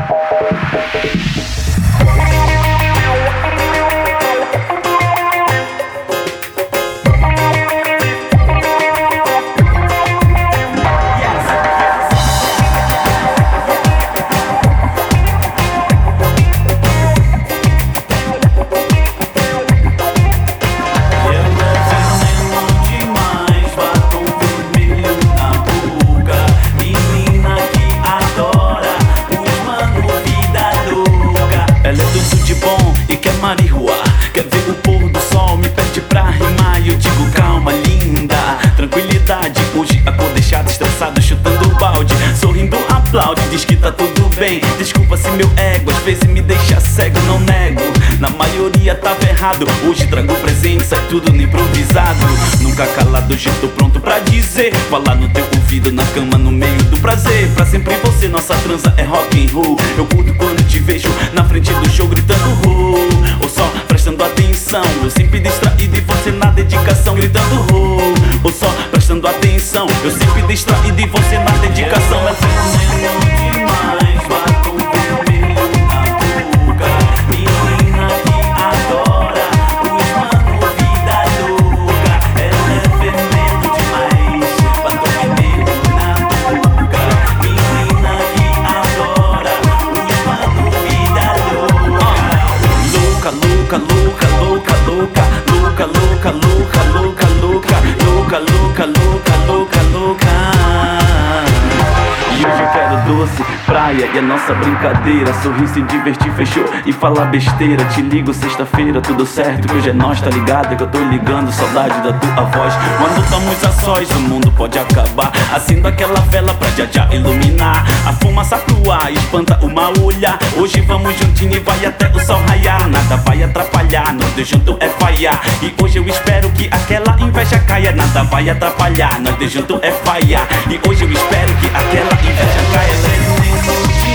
Marihuá, quer ver o pôr do sol, me pede pra rimar e eu digo calma, linda, tranquilidade. Hoje acordei chato, estressado, chutando o balde, sorrindo aplaude, diz que tá tudo bem. Desculpa se meu ego às vezes me deixa cego, não nego, na maioria tava errado. Hoje trago presente, sai tudo no improvisado. Nunca calado, hoje tô pronto pra dizer, falar no teu ouvido, na cama, no meio do prazer. Pra sempre você, nossa transa é rock and roll. Eu curto quando te vejo na frente do show gritando ho, ou só prestando atenção. Eu sempre distraído e você na dedicação gritando ho, ou só prestando atenção. Eu sempre distraído e você na dedicação. É veneno demais, batom vermelho na boca, menina que adora os mano, vida louca. Ela é veneno demais, batom vermelho na boca, menina que adora os mano, vida louca. Louca, louca, louca, louca, louca, louca, louca, louca, louca, louca, louca, louca, louca, louca, louca. E hoje eu quero doce, praia e a nossa brincadeira, sorrir, se divertir, fechou e falar besteira. Te ligo sexta-feira, tudo certo, que hoje é nós, tá ligado? É que eu tô ligando, saudade da tua voz. Quando estamos a sós, o mundo pode acabar. Acendo aquela vela pra já iluminar. A fumaça pro ar, espanta o mau olhar. Hoje vamos juntinho e vai até o sol raiar. Nada vai atrapalhar, nós dois juntos é falhar. E hoje eu espero que aquela inveja caia. Nada vai atrapalhar, nós dois juntos é falhar. E hoje eu espero que aquela inveja caia.